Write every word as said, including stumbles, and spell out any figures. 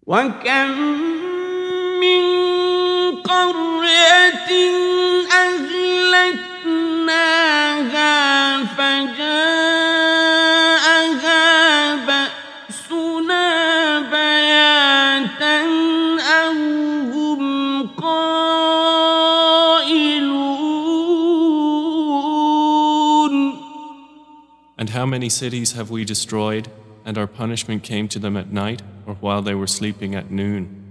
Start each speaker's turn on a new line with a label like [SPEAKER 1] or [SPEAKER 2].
[SPEAKER 1] وكم من قرية أهلكناها فجاءها بأسنا بياتا أو هم قائلون.
[SPEAKER 2] And how many cities have we destroyed, and our punishment came to them at night or while they were sleeping at noon?